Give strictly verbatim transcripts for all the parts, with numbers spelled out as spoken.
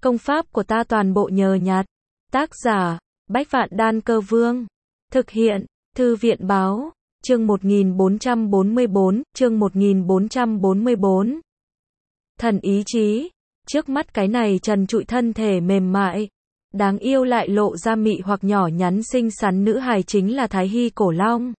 Công pháp của ta toàn bộ nhờ nhặt. Tác giả, Bách Vạn Đan Cơ Vương. Thực hiện, Thư viện báo, chương một nghìn bốn trăm bốn mươi bốn, chương một nghìn bốn trăm bốn mươi bốn. Thần ý chí, trước mắt cái này trần trụi thân thể mềm mại, đáng yêu lại lộ ra mị hoặc nhỏ nhắn xinh xắn nữ hài chính là Thái Hy Cổ Long.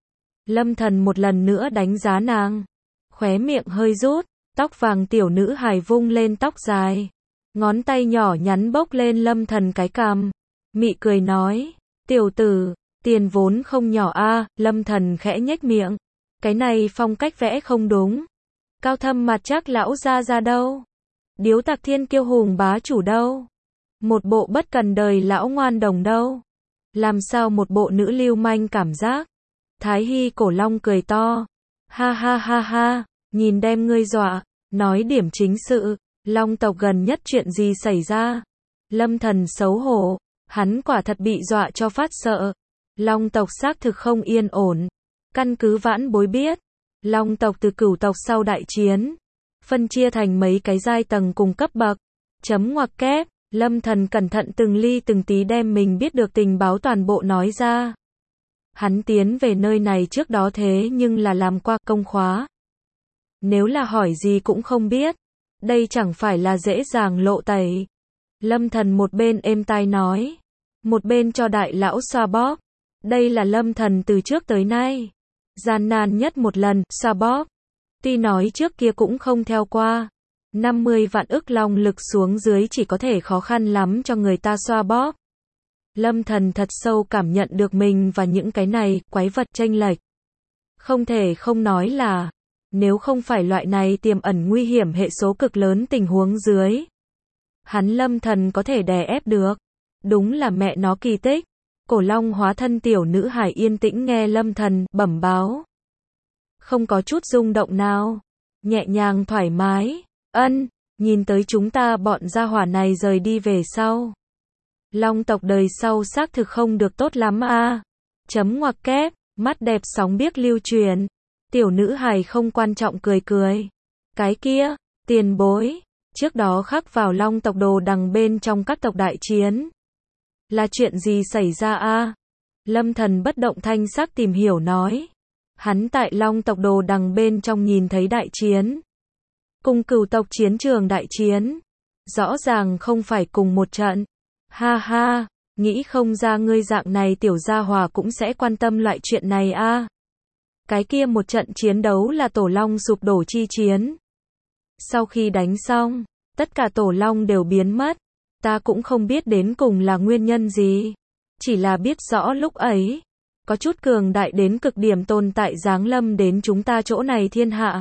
Lâm Thần một lần nữa đánh giá nàng, khóe miệng hơi rút, tóc vàng tiểu nữ hài vung lên tóc dài, ngón tay nhỏ nhắn bốc lên Lâm Thần cái cằm, mị cười nói, tiểu tử, tiền vốn không nhỏ a. Lâm Thần khẽ nhếch miệng, cái này phong cách vẽ không đúng. Cao thâm mặt chắc lão gia gia đâu? Điếu tạc thiên kiêu hùng bá chủ đâu? Một bộ bất cần đời lão ngoan đồng đâu? Làm sao một bộ nữ lưu manh cảm giác? Thái Hy Cổ Long cười to, ha ha ha ha, nhìn đem ngươi dọa, nói điểm chính sự, Long tộc gần nhất chuyện gì xảy ra? Lâm Thần xấu hổ, hắn quả thật bị dọa cho phát sợ. Long tộc xác thực không yên ổn. Căn cứ vãn bối biết, Long tộc từ cửu tộc sau đại chiến, phân chia thành mấy cái giai tầng cùng cấp bậc. Chấm ngoặc kép, Lâm Thần cẩn thận từng ly từng tí đem mình biết được tình báo toàn bộ nói ra. Hắn tiến về nơi này trước đó thế nhưng là làm qua công khóa. Nếu là hỏi gì cũng không biết, đây chẳng phải là dễ dàng lộ tẩy. Lâm Thần một bên êm tai nói, một bên cho đại lão xoa bóp. Đây là Lâm Thần từ trước tới nay gian nan nhất một lần xoa bóp. Tuy nói trước kia cũng không theo qua, năm mươi vạn ức long lực xuống dưới chỉ có thể khó khăn lắm cho người ta xoa bóp. Lâm Thần thật sâu cảm nhận được mình và những cái này quái vật chênh lệch. Không thể không nói là, nếu không phải loại này tiềm ẩn nguy hiểm hệ số cực lớn tình huống dưới, hắn Lâm Thần có thể đè ép được. Đúng là mẹ nó kỳ tích. Cổ Long hóa thân tiểu nữ hài yên tĩnh nghe Lâm Thần bẩm báo, không có chút rung động nào, nhẹ nhàng thoải mái. Ân, nhìn tới chúng ta bọn gia hỏa này rời đi về sau, Long tộc đời sau xác thực không được tốt lắm a. À. Chấm ngoặc kép, mắt đẹp sóng biếc lưu truyền. Tiểu nữ hài không quan trọng cười cười. Cái kia, tiền bối, trước đó khắc vào Long tộc đồ đằng bên trong các tộc đại chiến, là chuyện gì xảy ra a? À? Lâm Thần bất động thanh sắc tìm hiểu nói. Hắn tại Long tộc đồ đằng bên trong nhìn thấy đại chiến, cùng cửu tộc chiến trường đại chiến, rõ ràng không phải cùng một trận. Ha ha, nghĩ không ra ngươi dạng này tiểu gia hòa cũng sẽ quan tâm loại chuyện này a. À? Cái kia một trận chiến đấu là tổ long sụp đổ chi chiến. Sau khi đánh xong, tất cả tổ long đều biến mất. Ta cũng không biết đến cùng là nguyên nhân gì. Chỉ là biết rõ lúc ấy, có chút cường đại đến cực điểm tồn tại giáng lâm đến chúng ta chỗ này thiên hạ.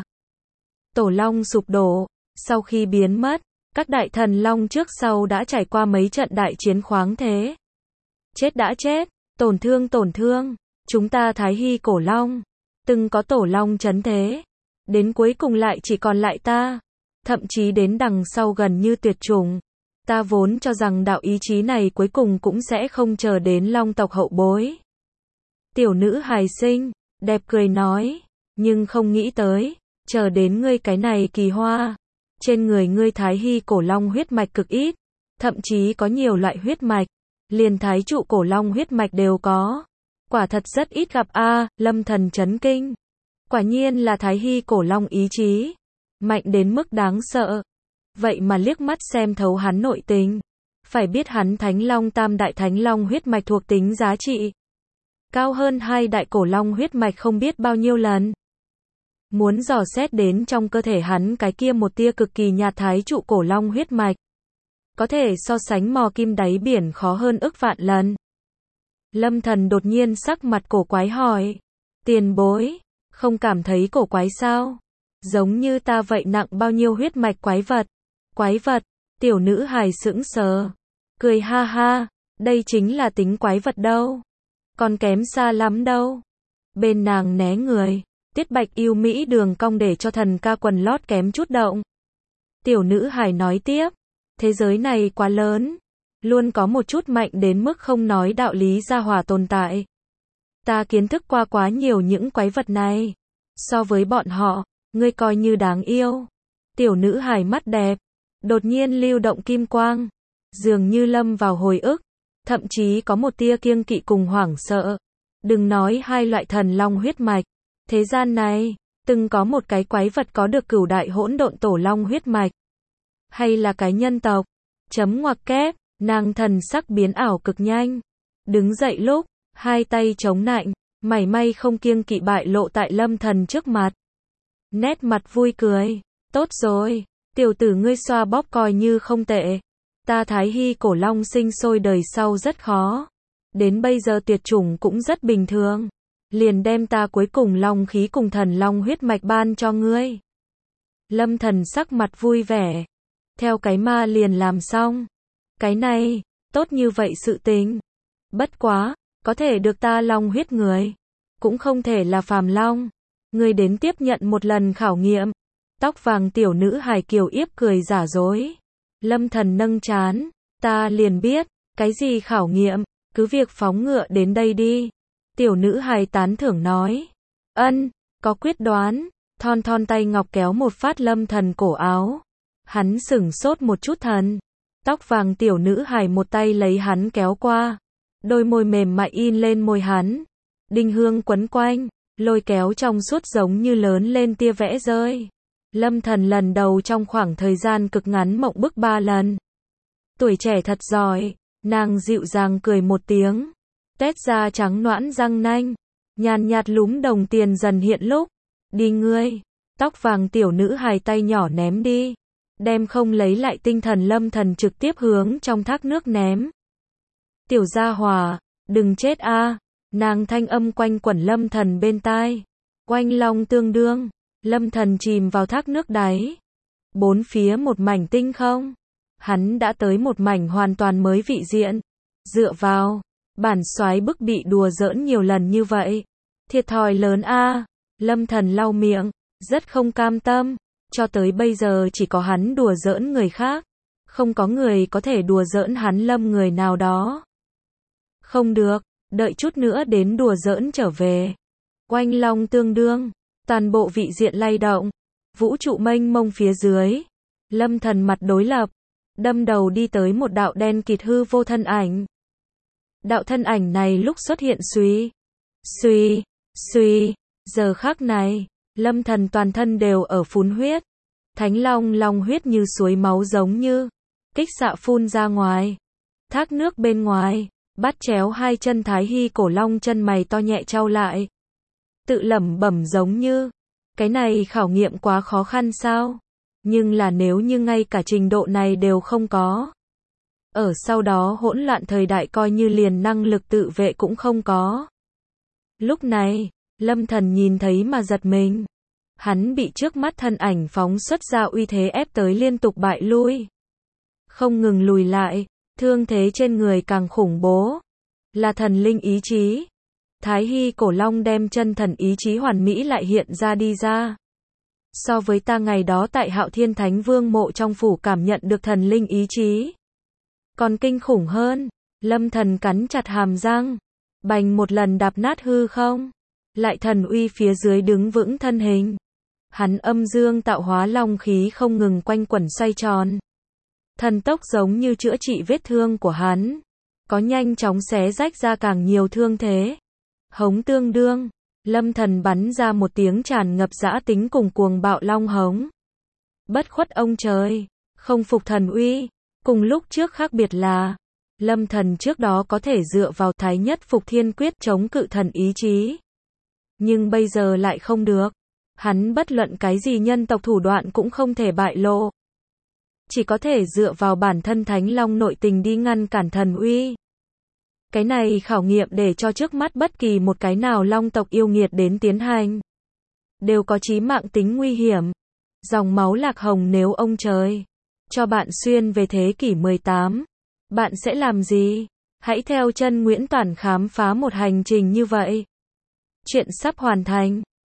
Tổ long sụp đổ, sau khi biến mất, các đại thần long trước sau đã trải qua mấy trận đại chiến khoáng thế. Chết đã chết, tổn thương tổn thương, chúng ta Thái Hy Cổ Long, từng có tổ long chấn thế. Đến cuối cùng lại chỉ còn lại ta, thậm chí đến đằng sau gần như tuyệt chủng. Ta vốn cho rằng đạo ý chí này cuối cùng cũng sẽ không chờ đến Long tộc hậu bối. Tiểu nữ hài xinh, đẹp cười nói, nhưng không nghĩ tới, chờ đến ngươi cái này kỳ hoa. Trên người ngươi Thái Hy Cổ Long huyết mạch cực ít, thậm chí có nhiều loại huyết mạch, liền Thái trụ Cổ Long huyết mạch đều có. Quả thật rất ít gặp a. À, Lâm Thần chấn kinh. Quả nhiên là Thái Hy Cổ Long ý chí mạnh đến mức đáng sợ. Vậy mà liếc mắt xem thấu hắn nội tình. Phải biết hắn Thánh Long Tam đại Thánh Long huyết mạch thuộc tính giá trị cao hơn hai đại Cổ Long huyết mạch không biết bao nhiêu lần. Muốn dò xét đến trong cơ thể hắn cái kia một tia cực kỳ nhạt Thái trụ Cổ Long huyết mạch, có thể so sánh mò kim đáy biển khó hơn ức vạn lần. Lâm Thần đột nhiên sắc mặt cổ quái hỏi, tiền bối, không cảm thấy cổ quái sao? Giống như ta vậy nặng bao nhiêu huyết mạch quái vật? Quái vật, tiểu nữ hài sững sờ, cười ha ha, đây chính là tính quái vật đâu, còn kém xa lắm đâu. Bên nàng né người, tiết bạch yêu mỹ đường cong để cho thần ca quần lót kém chút động. Tiểu nữ hài nói tiếp, thế giới này quá lớn, luôn có một chút mạnh đến mức không nói đạo lý gia hòa tồn tại. Ta kiến thức qua quá nhiều những quái vật này, so với bọn họ, ngươi coi như đáng yêu. Tiểu nữ hài mắt đẹp, đột nhiên lưu động kim quang, dường như lâm vào hồi ức, thậm chí có một tia kiêng kỵ cùng hoảng sợ. Đừng nói hai loại thần long huyết mạch, thế gian này, từng có một cái quái vật có được cửu đại hỗn độn tổ long huyết mạch. Hay là cái nhân tộc. Chấm ngoặc kép, nàng thần sắc biến ảo cực nhanh. Đứng dậy lúc, hai tay chống nạnh, mảy may không kiêng kỵ bại lộ tại Lâm Thần trước mặt. Nét mặt vui cười, tốt rồi, tiểu tử ngươi xoa bóp coi như không tệ. Ta Thái Hy cổ long sinh sôi đời sau rất khó. Đến bây giờ tuyệt chủng cũng rất bình thường. Liền đem ta cuối cùng long khí cùng thần long huyết mạch ban cho ngươi. Lâm Thần sắc mặt vui vẻ. Theo cái ma liền làm xong. Cái này, tốt như vậy sự tình. Bất quá, có thể được ta long huyết người. Cũng không thể là phàm long. Ngươi đến tiếp nhận một lần khảo nghiệm. Tóc vàng tiểu nữ hài kiều yếp cười giả dối. Lâm Thần nâng trán. Ta liền biết, cái gì khảo nghiệm, cứ việc phóng ngựa đến đây đi. Tiểu nữ hài tán thưởng nói. Ân, có quyết đoán. Thon thon tay ngọc kéo một phát Lâm Thần cổ áo. Hắn sửng sốt một chút thần. Tóc vàng tiểu nữ hài một tay lấy hắn kéo qua. Đôi môi mềm mại in lên môi hắn. Đinh hương quấn quanh, lôi kéo trong suốt giống như lớn lên tia vẽ rơi. Lâm Thần lần đầu trong khoảng thời gian cực ngắn mộng bức ba lần. Tuổi trẻ thật giỏi, nàng dịu dàng cười một tiếng. Tét da trắng nõn răng nanh, nhàn nhạt lúm đồng tiền dần hiện lúc. Đi ngươi, tóc vàng tiểu nữ hài tay nhỏ ném đi. Đem không lấy lại tinh thần Lâm Thần trực tiếp hướng trong thác nước ném. Tiểu gia hòa, đừng chết a. Nàng thanh âm quanh quẩn Lâm Thần bên tai. Oanh long tương đương, Lâm Thần chìm vào thác nước đáy. Bốn phía một mảnh tinh không. Hắn đã tới một mảnh hoàn toàn mới vị diện. Dựa vào, bản soái bức bị đùa giỡn nhiều lần như vậy. Thiệt thòi lớn a. Lâm Thần lau miệng, rất không cam tâm. Cho tới bây giờ chỉ có hắn đùa giỡn người khác. Không có người có thể đùa giỡn hắn Lâm người nào đó. Không được, đợi chút nữa đến đùa giỡn trở về. Oanh long tương đương, toàn bộ vị diện lay động. Vũ trụ mênh mông phía dưới. Lâm Thần mặt đối lập, đâm đầu đi tới một đạo đen kịt hư vô thân ảnh. Đạo thân ảnh này lúc xuất hiện suy, suy, suy, giờ khắc này, Lâm Thần toàn thân đều ở phun huyết. Thánh long long huyết như suối máu giống như, kích xạ phun ra ngoài. Thác nước bên ngoài, bắt chéo hai chân Thái Hy cổ long chân mày to nhẹ trao lại. Tự lẩm bẩm giống như, cái này khảo nghiệm quá khó khăn sao? Nhưng là nếu như ngay cả trình độ này đều không có. Ở sau đó hỗn loạn thời đại coi như liền năng lực tự vệ cũng không có. Lúc này, Lâm Thần nhìn thấy mà giật mình. Hắn bị trước mắt thân ảnh phóng xuất ra uy thế ép tới liên tục bại lui. Không ngừng lùi lại, thương thế trên người càng khủng bố. Là thần linh ý chí. Thái Hy cổ long đem chân thần ý chí hoàn mỹ lại hiện ra đi ra. So với ta ngày đó tại Hạo Thiên Thánh Vương mộ trong phủ cảm nhận được thần linh ý chí. Còn kinh khủng hơn, Lâm Thần cắn chặt hàm răng. Bành một lần đạp nát hư không. Lại thần uy phía dưới đứng vững thân hình. Hắn âm dương tạo hóa long khí không ngừng quanh quẩn xoay tròn. Thần tốc giống như chữa trị vết thương của hắn. Có nhanh chóng xé rách ra càng nhiều thương thế. Hống tương đương, Lâm Thần bắn ra một tiếng tràn ngập dã tính cùng cuồng bạo long hống. Bất khuất ông trời, không phục thần uy. Cùng lúc trước khác biệt là, Lâm Thần trước đó có thể dựa vào thái nhất phục thiên quyết chống cự thần ý chí. Nhưng bây giờ lại không được. Hắn bất luận cái gì nhân tộc thủ đoạn cũng không thể bại lộ. Chỉ có thể dựa vào bản thân Thánh Long nội tình đi ngăn cản thần uy. Cái này khảo nghiệm để cho trước mắt bất kỳ một cái nào long tộc yêu nghiệt đến tiến hành. Đều có chí mạng tính nguy hiểm. Dòng máu lạc hồng nếu ông trời cho bạn xuyên về thế kỷ mười tám. Bạn sẽ làm gì? Hãy theo chân Nguyễn Toản khám phá một hành trình như vậy. Chuyện sắp hoàn thành.